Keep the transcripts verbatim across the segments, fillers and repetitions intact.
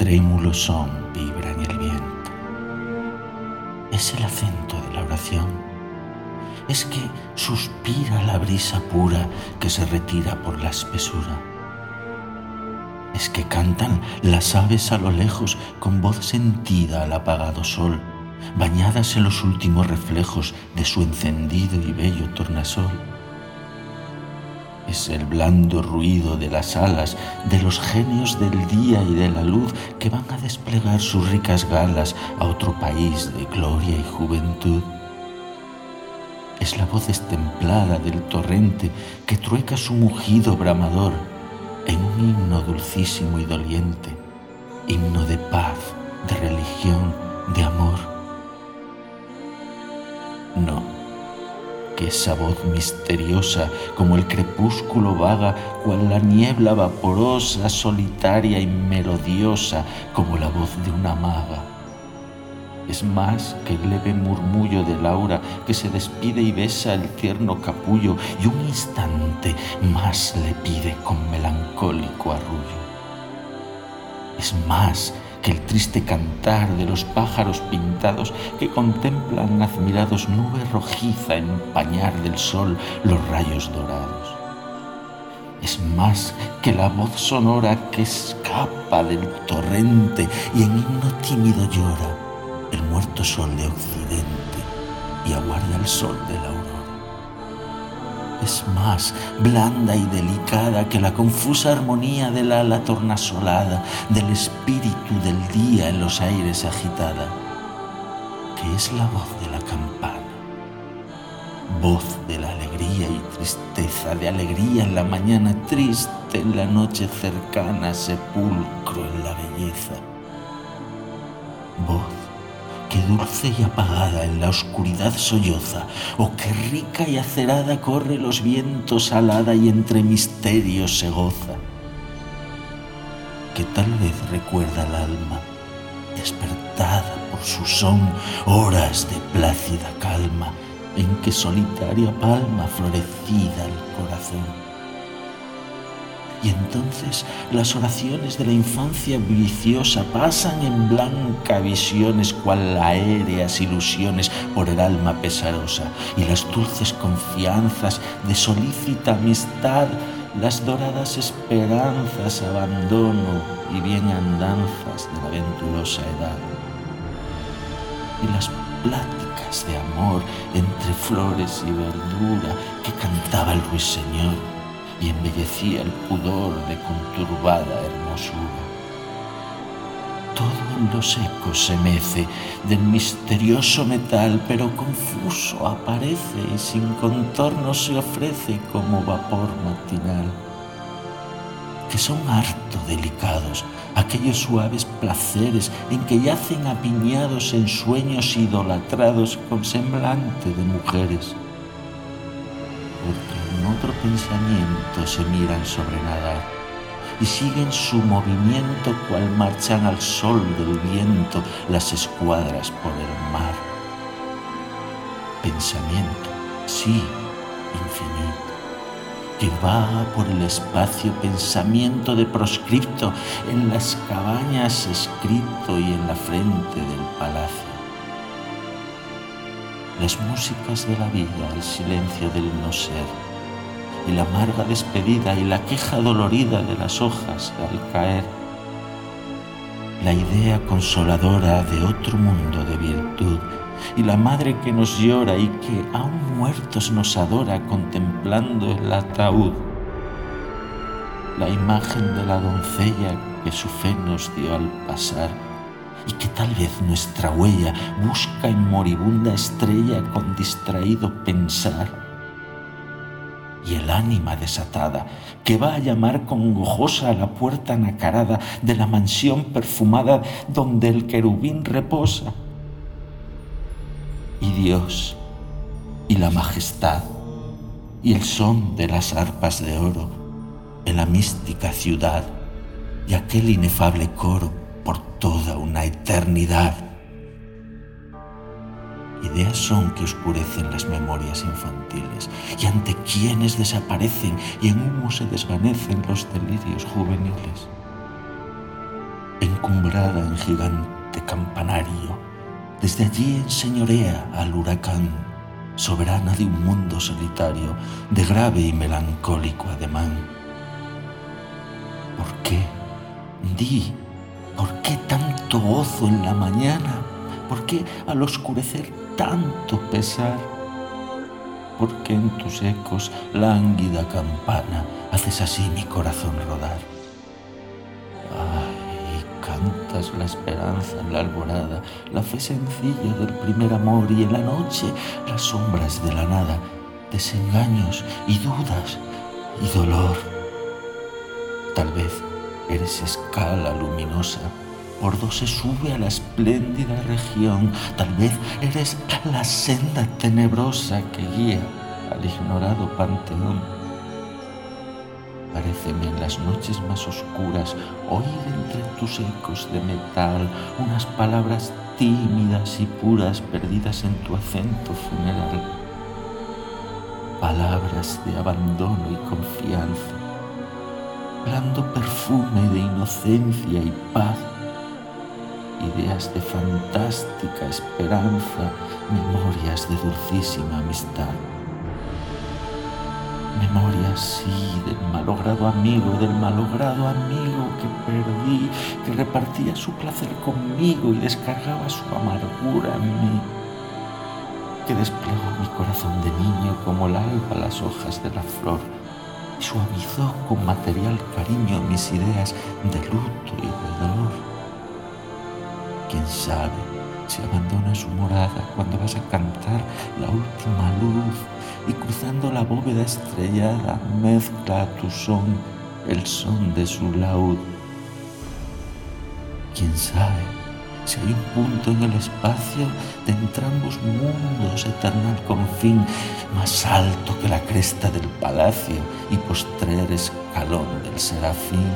trémulo son vibra en el viento. Es el acento de la oración. Es que suspira la brisa pura que se retira por la espesura. Es que cantan las aves a lo lejos con voz sentida al apagado sol, bañadas en los últimos reflejos de su encendido y bello tornasol. Es el blando ruido de las alas de los genios del día y de la luz que van a desplegar sus ricas galas a otro país de gloria y juventud. Es la voz destemplada del torrente que trueca su mugido bramador en un himno dulcísimo y doliente, himno de paz, de religión, de amor. No, que esa voz misteriosa como el crepúsculo vaga, cual la niebla vaporosa, solitaria y melodiosa como la voz de una maga. Es más que el leve murmullo del aura que se despide y besa el tierno capullo y un instante más le pide con melancólico arrullo. Es más que el triste cantar de los pájaros pintados que contemplan admirados nube rojiza empañar del sol los rayos dorados. Es más que la voz sonora que escapa del torrente y en himno tímido llora el muerto sol de occidente y aguarda el sol de la aurora. Es más blanda y delicada que la confusa armonía del ala tornasolada, del espíritu del día en los aires agitada, que es la voz de la campana, voz de la alegría y tristeza, de alegría en la mañana triste, en la noche cercana, sepulcro en la belleza. Voz que dulce y apagada en la oscuridad solloza, o que rica y acerada corre los vientos alada y entre misterios se goza. Que tal vez recuerda al alma, despertada por su son, horas de plácida calma, en que solitaria palma florecida el corazón. Y entonces las oraciones de la infancia viciosa pasan en blanca visiones cual aéreas ilusiones por el alma pesarosa, y las dulces confianzas de solícita amistad, las doradas esperanzas, abandono y bienandanzas de la venturosa edad. Y las pláticas de amor entre flores y verdura que cantaba el ruiseñor y embellecía el pudor de conturbada hermosura. Todo en los ecos se mece del misterioso metal, pero confuso aparece y sin contorno se ofrece como vapor matinal. Que son harto delicados aquellos suaves placeres en que yacen apiñados en sueños idolatrados con semblante de mujeres. Porque en otro pensamiento se miran sobre nadar y siguen su movimiento cual marchan al sol del viento las escuadras por el mar. Pensamiento, sí, infinito, que vaga por el espacio, pensamiento de proscripto, en las cabañas escrito y en la frente del palacio. Las músicas de la vida, el silencio del no ser, y la amarga despedida y la queja dolorida de las hojas al caer. La idea consoladora de otro mundo de virtud, y la madre que nos llora y que aún muertos nos adora contemplando el ataúd. La imagen de la doncella que su fe nos dio al pasar, y que tal vez nuestra huella busca en moribunda estrella con distraído pensar. Y el ánima desatada que va a llamar congojosa a la puerta nacarada de la mansión perfumada donde el querubín reposa. Y Dios, y la majestad, y el son de las arpas de oro en la mística ciudad, y aquel inefable coro por toda una eternidad. Ideas son que oscurecen las memorias infantiles y ante quienes desaparecen y en humo se desvanecen los delirios juveniles. En encumbrada en gigante campanario. Desde allí enseñorea al huracán, soberana de un mundo solitario, de grave y melancólico ademán. ¿Por qué? Di, ¿por qué tanto gozo en la mañana? ¿Por qué al oscurecer tanto pesar? ¿Por qué en tus ecos, lánguida campana, haces así mi corazón rodar? Ay, cantas la esperanza en la alborada, la fe sencilla del primer amor, y en la noche las sombras de la nada, desengaños y dudas y dolor. Tal vez eres escala luminosa, por do se sube a la espléndida región. Tal vez eres la senda tenebrosa que guía al ignorado panteón. Paréceme en las noches más oscuras oír entre tus ecos de metal unas palabras tímidas y puras perdidas en tu acento funeral. Palabras de abandono y confianza, blando perfume de inocencia y paz, ideas de fantástica esperanza, memorias de dulcísima amistad. Memorias, sí, del malogrado amigo, del malogrado amigo que perdí, que repartía su placer conmigo y descargaba su amargura en mí, que desplegó mi corazón de niño como el alba las hojas de la flor, y suavizó con material cariño mis ideas de luto y de dolor. ¿Quién sabe si abandona su morada cuando vas a cantar la última luz y cruzando la bóveda estrellada mezcla a tu son el son de su laúd? ¿Quién sabe si hay un punto en el espacio de entrambos mundos eternal confín, más alto que la cresta del palacio y postrer escalón del serafín?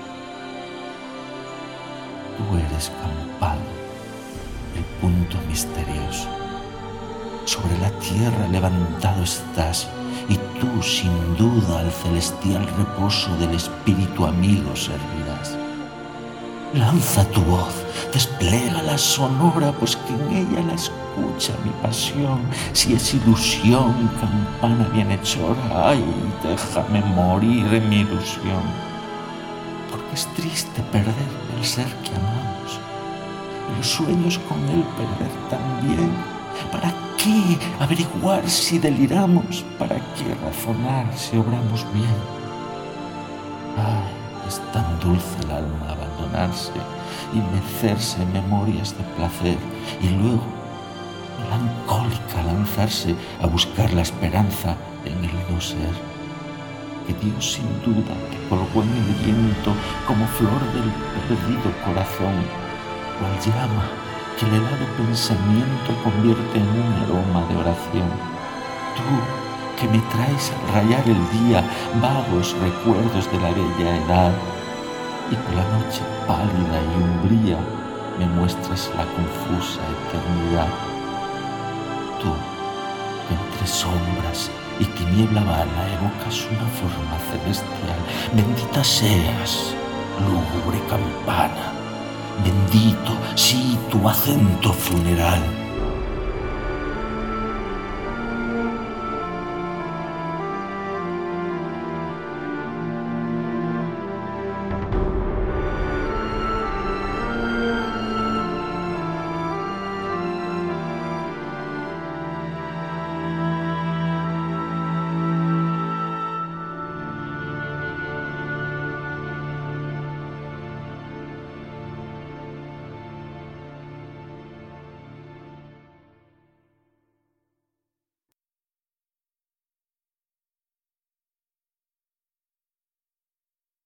Tú eres campana, el punto misterioso. Sobre la tierra levantado estás, y tú sin duda al celestial reposo del espíritu amigo servirás. Lanza tu voz, despliega la sonora, pues que en ella la escucha mi pasión. Si es ilusión, campana bienhechora, ay, déjame morir en mi ilusión. Porque es triste perder el ser que amamos, y los sueños con él perder también. ¿Para qué averiguar si deliramos? ¿Para qué razonar si obramos bien? Ay, es tan dulce el alma abandonarse y mecerse en memorias de placer, y luego, melancólica, lanzarse a buscar la esperanza en el no ser, que Dios sin duda te colgó en el viento como flor del perdido corazón, cual llama que el helado pensamiento convierte en un aroma de oración. Tú, que me traes al rayar el día vagos recuerdos de la bella edad, y por la noche pálida y umbría me muestras la confusa eternidad. Tú, que entre sombras y tiniebla vana evocas una forma celestial, bendita seas, lúgubre campana, bendito, sí, tu acento funeral.